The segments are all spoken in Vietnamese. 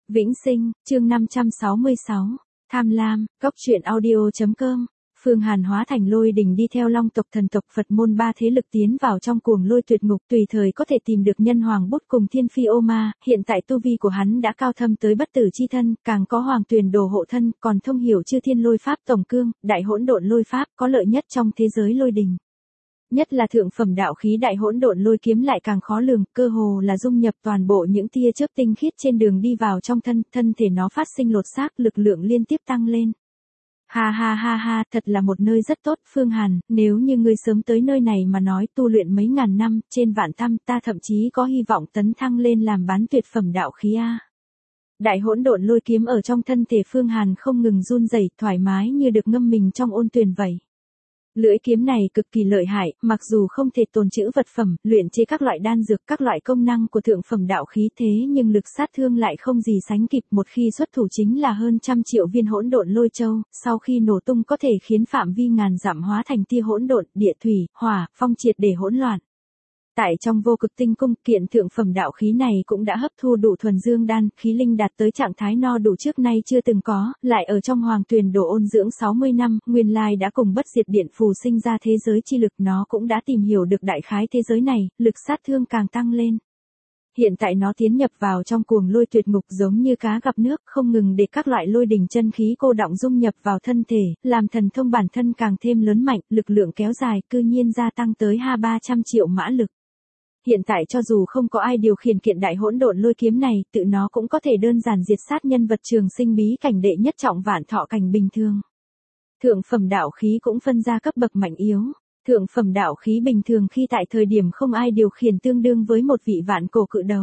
Vĩnh Sinh, chương 566, Tham Lam, Cốc truyện audio.com. Phương Hàn hóa thành lôi đình đi theo Long tộc thần tộc Phật môn ba thế lực tiến vào trong cuồng lôi tuyệt ngục, tùy thời có thể tìm được nhân hoàng bút cùng thiên phi ô ma. Hiện tại tu vi của hắn đã cao thâm tới bất tử chi thân, càng có hoàng tuyền đồ hộ thân, còn thông hiểu chư thiên lôi pháp tổng cương, đại hỗn độn lôi pháp, có lợi nhất trong thế giới lôi đình. Nhất là thượng phẩm đạo khí đại hỗn độn lôi kiếm lại càng khó lường, cơ hồ là dung nhập toàn bộ những tia chớp tinh khiết trên đường đi vào trong thân thể nó phát sinh lột xác, lực lượng liên tiếp tăng lên. Ha ha ha ha, thật là một nơi rất tốt, Phương Hàn, nếu như ngươi sớm tới nơi này mà nói tu luyện mấy ngàn năm, trên vạn năm, ta thậm chí có hy vọng tấn thăng lên làm bán tuyệt phẩm đạo khí a. Đại hỗn độn lôi kiếm ở trong thân thể Phương Hàn không ngừng run rẩy, thoải mái như được ngâm mình trong ôn tuyền vậy. Lưỡi kiếm này cực kỳ lợi hại, mặc dù không thể tồn trữ vật phẩm, luyện chế các loại đan dược, các loại công năng của thượng phẩm đạo khí, thế nhưng lực sát thương lại không gì sánh kịp, một khi xuất thủ chính là hơn 100 triệu viên hỗn độn lôi châu, sau khi nổ tung có thể khiến phạm vi ngàn dặm hóa thành tia hỗn độn, địa thủy, hỏa, phong triệt để hỗn loạn. Tại trong vô cực tinh cung, kiện thượng phẩm đạo khí này cũng đã hấp thu đủ thuần dương đan, khí linh đạt tới trạng thái no đủ trước nay chưa từng có, lại ở trong hoàng tuyền đồ ôn dưỡng 60 năm, nguyên lai đã cùng bất diệt điện phù sinh ra thế giới chi lực, nó cũng đã tìm hiểu được đại khái thế giới này, lực sát thương càng tăng lên. Hiện tại nó tiến nhập vào trong cuồng lôi tuyệt ngục giống như cá gặp nước, không ngừng để các loại lôi đỉnh chân khí cô đọng dung nhập vào thân thể, làm thần thông bản thân càng thêm lớn mạnh, lực lượng kéo dài, cư nhiên gia tăng tới 300 triệu mã lực. Hiện tại cho dù không có ai điều khiển kiện đại hỗn độn lôi kiếm này, tự nó cũng có thể đơn giản diệt sát nhân vật trường sinh bí cảnh đệ nhất trọng vạn thọ cảnh bình thường. Thượng phẩm đạo khí cũng phân ra cấp bậc mạnh yếu. Thượng phẩm đạo khí bình thường khi tại thời điểm không ai điều khiển tương đương với một vị vạn cổ cự đầu.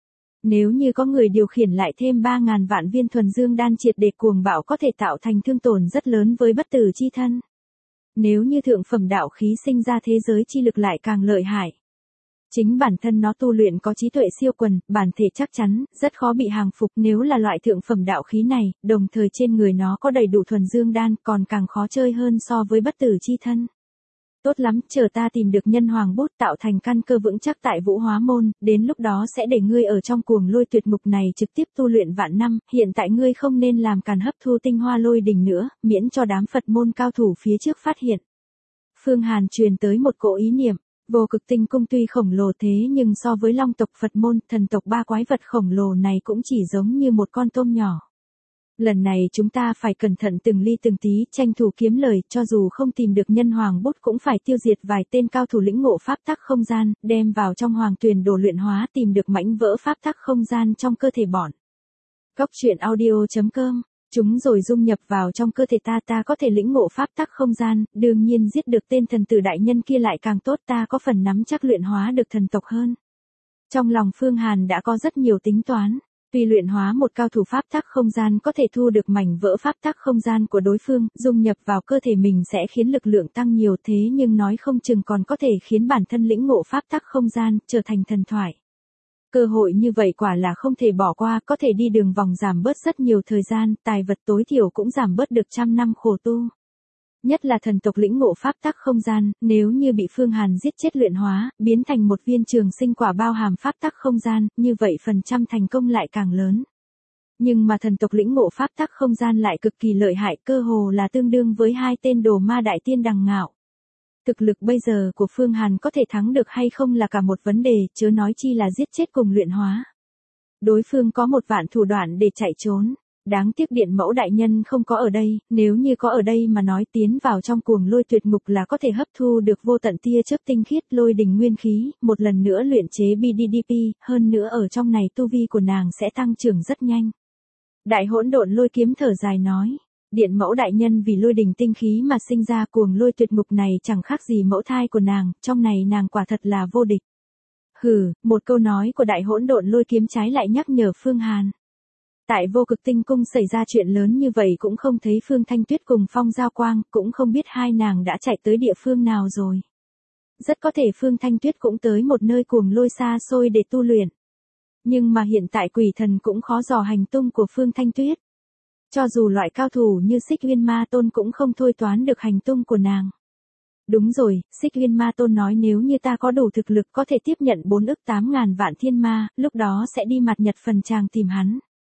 Nếu như có người điều khiển lại thêm 3.000 vạn viên thuần dương đan triệt để cuồng bạo có thể tạo thành thương tổn rất lớn với bất tử chi thân. Nếu như thượng phẩm đạo khí sinh ra thế giới chi lực lại càng lợi hại. Chính bản thân nó tu luyện có trí tuệ siêu quần, bản thể chắc chắn, rất khó bị hàng phục, nếu là loại thượng phẩm đạo khí này, đồng thời trên người nó có đầy đủ thuần dương đan, còn càng khó chơi hơn so với bất tử chi thân. Tốt lắm, chờ ta tìm được nhân hoàng bút tạo thành căn cơ vững chắc tại Vũ Hóa Môn, đến lúc đó sẽ để ngươi ở trong cuồng lôi tuyệt ngục này trực tiếp tu luyện vạn năm, hiện tại ngươi không nên làm càn hấp thu tinh hoa lôi đỉnh nữa, miễn cho đám Phật môn cao thủ phía trước phát hiện. Phương Hàn truyền tới một cỗ ý niệm. Vô cực tinh cung tuy khổng lồ thế nhưng so với Long tộc Phật môn, thần tộc ba quái vật khổng lồ này cũng chỉ giống như một con tôm nhỏ. Lần này chúng ta phải cẩn thận từng ly từng tí, tranh thủ kiếm lời, cho dù không tìm được nhân hoàng bút cũng phải tiêu diệt vài tên cao thủ lĩnh ngộ pháp tắc không gian, đem vào trong hoàng tuyền đồ luyện hóa, tìm được mảnh vỡ pháp tắc không gian trong cơ thể bọn. Cốc truyện audio.com. Chúng rồi dung nhập vào trong cơ thể ta có thể lĩnh ngộ pháp tắc không gian, đương nhiên giết được tên thần tử đại nhân kia lại càng tốt, ta có phần nắm chắc luyện hóa được thần tộc hơn. Trong lòng Phương Hàn đã có rất nhiều tính toán, tuy luyện hóa một cao thủ pháp tắc không gian có thể thu được mảnh vỡ pháp tắc không gian của đối phương, dung nhập vào cơ thể mình sẽ khiến lực lượng tăng nhiều, thế nhưng nói không chừng còn có thể khiến bản thân lĩnh ngộ pháp tắc không gian, trở thành thần thoại. Cơ hội như vậy quả là không thể bỏ qua, có thể đi đường vòng giảm bớt rất nhiều thời gian, tài vật tối thiểu cũng giảm bớt được 100 năm khổ tu. Nhất là thần tộc lĩnh ngộ pháp tắc không gian, nếu như bị Phương Hàn giết chết luyện hóa, biến thành một viên trường sinh quả bao hàm pháp tắc không gian, như vậy phần trăm thành công lại càng lớn. Nhưng mà thần tộc lĩnh ngộ pháp tắc không gian lại cực kỳ lợi hại, cơ hồ là tương đương với hai tên đồ ma đại tiên đằng ngạo. Thực lực bây giờ của Phương Hàn có thể thắng được hay không là cả một vấn đề, chớ nói chi là giết chết cùng luyện hóa. Đối phương có một vạn thủ đoạn để chạy trốn. Đáng tiếc điện mẫu đại nhân không có ở đây, nếu như có ở đây mà nói tiến vào trong cuồng lôi tuyệt ngục là có thể hấp thu được vô tận tia chớp tinh khiết lôi đình nguyên khí, một lần nữa luyện chế BDDP, hơn nữa ở trong này tu vi của nàng sẽ tăng trưởng rất nhanh. Đại hỗn độn lôi kiếm thở dài nói. Điện mẫu đại nhân vì lôi đình tinh khí mà sinh ra cuồng lôi tuyệt ngục này chẳng khác gì mẫu thai của nàng, trong này nàng quả thật là vô địch. Hừ, một câu nói của đại hỗn độn lôi kiếm trái lại nhắc nhở Phương Hàn. Tại vô cực tinh cung xảy ra chuyện lớn như vậy cũng không thấy Phương Thanh Tuyết cùng Phong Giao Quang, cũng không biết hai nàng đã chạy tới địa phương nào rồi. Rất có thể Phương Thanh Tuyết cũng tới một nơi cuồng lôi xa xôi để tu luyện. Nhưng mà hiện tại quỷ thần cũng khó dò hành tung của Phương Thanh Tuyết. Cho dù loại cao thủ như Xích Uyên Ma Tôn cũng không thôi toán được hành tung của nàng. Đúng rồi, Xích Uyên Ma Tôn nói nếu như ta có đủ thực lực có thể tiếp nhận 4 ức 8.000 vạn thiên ma, lúc đó sẽ đi mặt Nhật phần tràng tìm hắn.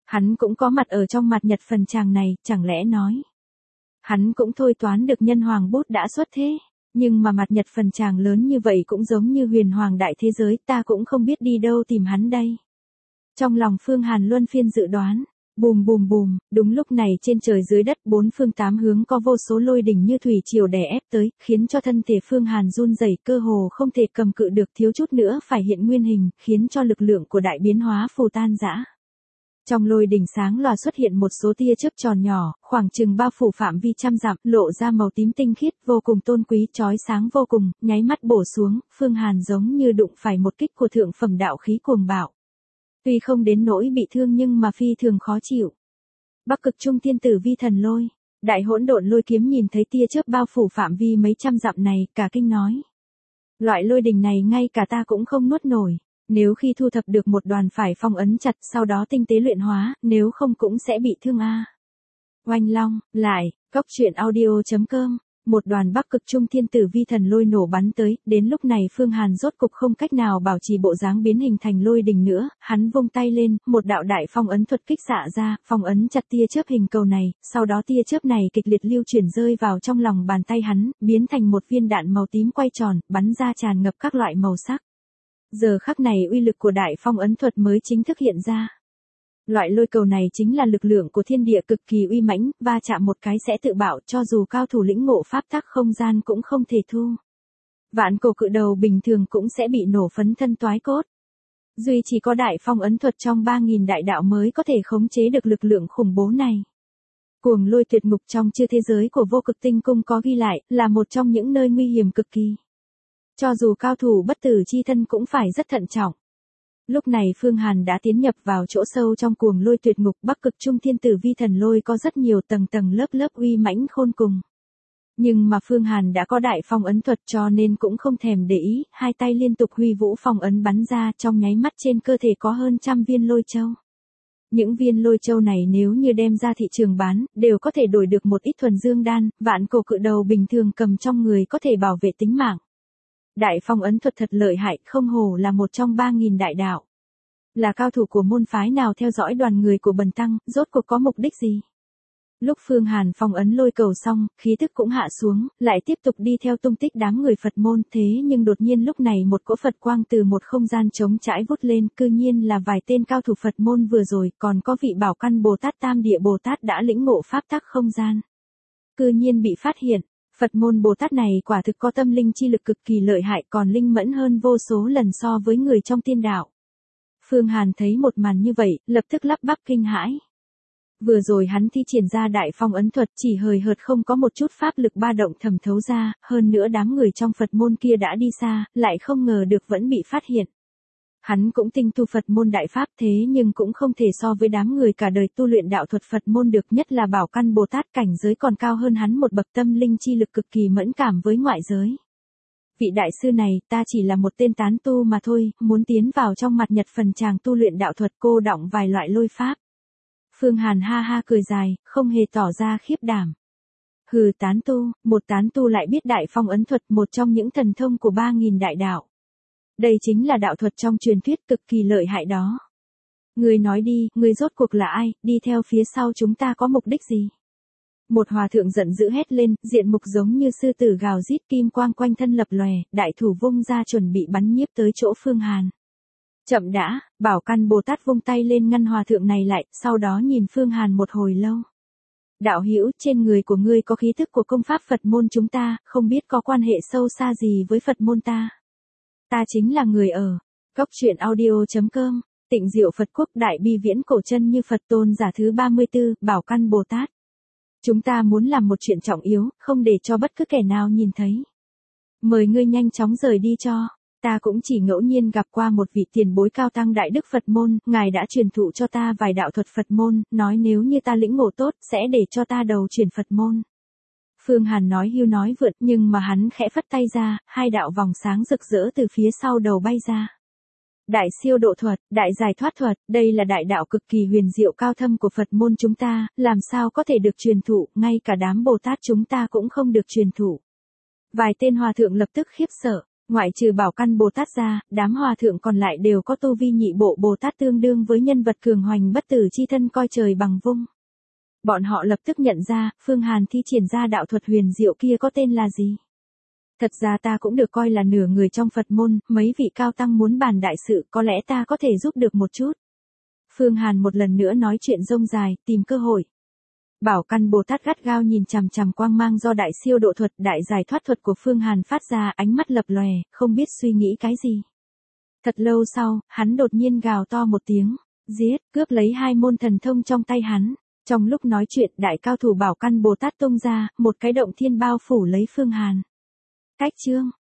Hắn cũng có mặt ở trong mặt nhật phần tràng này, chẳng lẽ nói. Hắn cũng thôi toán được nhân hoàng bút đã xuất thế. Nhưng mà mặt nhật phần tràng lớn như vậy cũng giống như huyền hoàng đại thế giới, ta cũng không biết đi đâu tìm hắn đây. Trong lòng Phương Hàn luân phiên dự đoán. Bùm bùm bùm, đúng lúc này trên trời dưới đất bốn phương tám hướng có vô số lôi đỉnh như thủy triều đè ép tới, khiến cho thân thể Phương Hàn run rẩy, cơ hồ không thể cầm cự được, thiếu chút nữa phải hiện nguyên hình, khiến cho lực lượng của đại biến hóa phù tan rã. Trong lôi đỉnh sáng lòa xuất hiện một số tia chớp tròn nhỏ, khoảng chừng bao phủ phạm vi trăm dặm, lộ ra màu tím tinh khiết, vô cùng tôn quý, chói sáng vô cùng, nháy mắt bổ xuống, Phương Hàn giống như đụng phải một kích của thượng phẩm đạo khí cuồng bạo. Tuy không đến nỗi bị thương nhưng mà phi thường khó chịu. Bắc Cực Trung Thiên Tử Vi Thần Lôi, Đại Hỗn Độn Lôi Kiếm nhìn thấy tia chớp bao phủ phạm vi mấy trăm dặm này, cả kinh nói: loại lôi đình này ngay cả ta cũng không nuốt nổi, nếu khi thu thập được một đoàn phải phong ấn chặt, sau đó tinh tế luyện hóa, nếu không cũng sẽ bị thương a. Oanh long, lại, Cốc Truyện Audio.com. Một đoàn Bắc Cực Trung Thiên Tử Vi Thần Lôi nổ bắn tới, đến lúc này Phương Hàn rốt cục không cách nào bảo trì bộ dáng biến hình thành lôi đình nữa, hắn vung tay lên, một đạo đại phong ấn thuật kích xạ ra, phong ấn chặt tia chớp hình cầu này, sau đó tia chớp này kịch liệt lưu chuyển rơi vào trong lòng bàn tay hắn, biến thành một viên đạn màu tím quay tròn, bắn ra tràn ngập các loại màu sắc. Giờ khắc này uy lực của đại phong ấn thuật mới chính thức hiện ra. Loại lôi cầu này chính là lực lượng của thiên địa cực kỳ uy mãnh, va chạm một cái sẽ tự bạo, cho dù cao thủ lĩnh ngộ pháp tắc không gian cũng không thể thu. Vạn cổ cự đầu bình thường cũng sẽ bị nổ phấn thân toái cốt. Duy chỉ có đại phong ấn thuật trong 3.000 đại đạo mới có thể khống chế được lực lượng khủng bố này. Cuồng lôi tuyệt ngục trong chư thế giới của Vô Cực Tinh Cung có ghi lại, là một trong những nơi nguy hiểm cực kỳ. Cho dù cao thủ bất tử chi thân cũng phải rất thận trọng. Lúc này Phương Hàn đã tiến nhập vào chỗ sâu trong cuồng lôi tuyệt ngục. Bắc Cực Trung Thiên Tử Vi Thần Lôi có rất nhiều tầng tầng lớp lớp uy mãnh khôn cùng. Nhưng mà Phương Hàn đã có đại phong ấn thuật cho nên cũng không thèm để ý, hai tay liên tục huy vũ phong ấn bắn ra, trong nháy mắt trên cơ thể có hơn 100 viên lôi châu. Những viên lôi châu này nếu như đem ra thị trường bán, đều có thể đổi được một ít thuần dương đan, vạn cổ cự đầu bình thường cầm trong người có thể bảo vệ tính mạng. Đại phong ấn thuật thật lợi hại, không hổ là một trong 3.000 đại đạo. Là cao thủ của môn phái nào theo dõi đoàn người của bần tăng, rốt cuộc có mục đích gì? Lúc Phương Hàn phong ấn lôi cầu xong, khí tức cũng hạ xuống, lại tiếp tục đi theo tung tích đám người Phật môn, thế nhưng đột nhiên lúc này một cỗ Phật quang từ một không gian trống trải vút lên, cư nhiên là vài tên cao thủ Phật môn vừa rồi, còn có vị Bảo Căn Bồ Tát Tam Địa Bồ Tát đã lĩnh ngộ pháp tắc không gian. Cư nhiên bị phát hiện. Phật môn Bồ Tát này quả thực có tâm linh chi lực cực kỳ lợi hại, còn linh mẫn hơn vô số lần so với người trong tiên đạo. Phương Hàn thấy một màn như vậy, lập tức lắp bắp kinh hãi. Vừa rồi hắn thi triển ra đại phong ấn thuật, chỉ hời hợt không có một chút pháp lực ba động thẩm thấu ra, hơn nữa đám người trong Phật môn kia đã đi xa, lại không ngờ được vẫn bị phát hiện. Hắn cũng tinh tu Phật môn đại pháp thế nhưng cũng không thể so với đám người cả đời tu luyện đạo thuật Phật môn được, nhất là Bảo Căn Bồ Tát cảnh giới còn cao hơn hắn một bậc, tâm linh chi lực cực kỳ mẫn cảm với ngoại giới. Vị đại sư này, ta chỉ là một tên tán tu mà thôi, muốn tiến vào trong mặt nhật phần tràng tu luyện đạo thuật, cô đọng vài loại lôi pháp. Phương Hàn ha ha cười dài, không hề tỏ ra khiếp đảm. Hừ, tán tu, một tán tu lại biết đại phong ấn thuật, một trong những thần thông của 3.000 đại đạo. Đây chính là đạo thuật trong truyền thuyết cực kỳ lợi hại đó. Ngươi nói đi, ngươi rốt cuộc là ai, đi theo phía sau chúng ta có mục đích gì? Một hòa thượng giận dữ hét lên, diện mục giống như sư tử gào rít, kim quang quanh thân lập lòe, đại thủ vung ra chuẩn bị bắn nhiếp tới chỗ Phương Hàn. Chậm đã, Bảo Căn Bồ Tát vung tay lên ngăn hòa thượng này lại, sau đó nhìn Phương Hàn một hồi lâu. Đạo hữu, trên người của ngươi có khí thức của công pháp Phật môn chúng ta, không biết có quan hệ sâu xa gì với Phật môn ta. Ta chính là người ở Cốc Truyện Audio.com, Tịnh Diệu Phật Quốc Đại Bi Viễn Cổ Chân Như Phật Tôn giả thứ 34, Bảo Căn Bồ Tát. Chúng ta muốn làm một chuyện trọng yếu, không để cho bất cứ kẻ nào nhìn thấy. Mời ngươi nhanh chóng rời đi cho. Ta cũng chỉ ngẫu nhiên gặp qua một vị tiền bối cao tăng đại đức Phật môn, ngài đã truyền thụ cho ta vài đạo thuật Phật môn, nói nếu như ta lĩnh ngộ tốt, sẽ để cho ta đầu truyền Phật môn. Phương Hàn nói hưu nói vượt, nhưng mà hắn khẽ phất tay ra, hai đạo vòng sáng rực rỡ từ phía sau đầu bay ra. Đại siêu độ thuật, đại giải thoát thuật, đây là đại đạo cực kỳ huyền diệu cao thâm của Phật môn chúng ta, làm sao có thể được truyền thụ, ngay cả đám Bồ Tát chúng ta cũng không được truyền thụ. Vài tên hòa thượng lập tức khiếp sợ. Ngoại trừ Bảo Căn Bồ Tát ra, đám hòa thượng còn lại đều có tu vi nhị bộ Bồ Tát tương đương với nhân vật cường hoành bất tử chi thân coi trời bằng vung. Bọn họ lập tức nhận ra, Phương Hàn thi triển ra đạo thuật huyền diệu kia có tên là gì. Thật ra ta cũng được coi là nửa người trong Phật môn, mấy vị cao tăng muốn bàn đại sự, có lẽ ta có thể giúp được một chút. Phương Hàn một lần nữa nói chuyện rông dài, tìm cơ hội. Bảo Căn Bồ Tát gắt gao nhìn chằm chằm quang mang do đại siêu độ thuật, đại giải thoát thuật của Phương Hàn phát ra, ánh mắt lập lòe, không biết suy nghĩ cái gì. Thật lâu sau, hắn đột nhiên gào to một tiếng, giết, cướp lấy hai môn thần thông trong tay hắn. Trong lúc nói chuyện, đại cao thủ Bảo Căn Bồ Tát tung ra, một cái động thiên bao phủ lấy Phương Hàn. Cách chương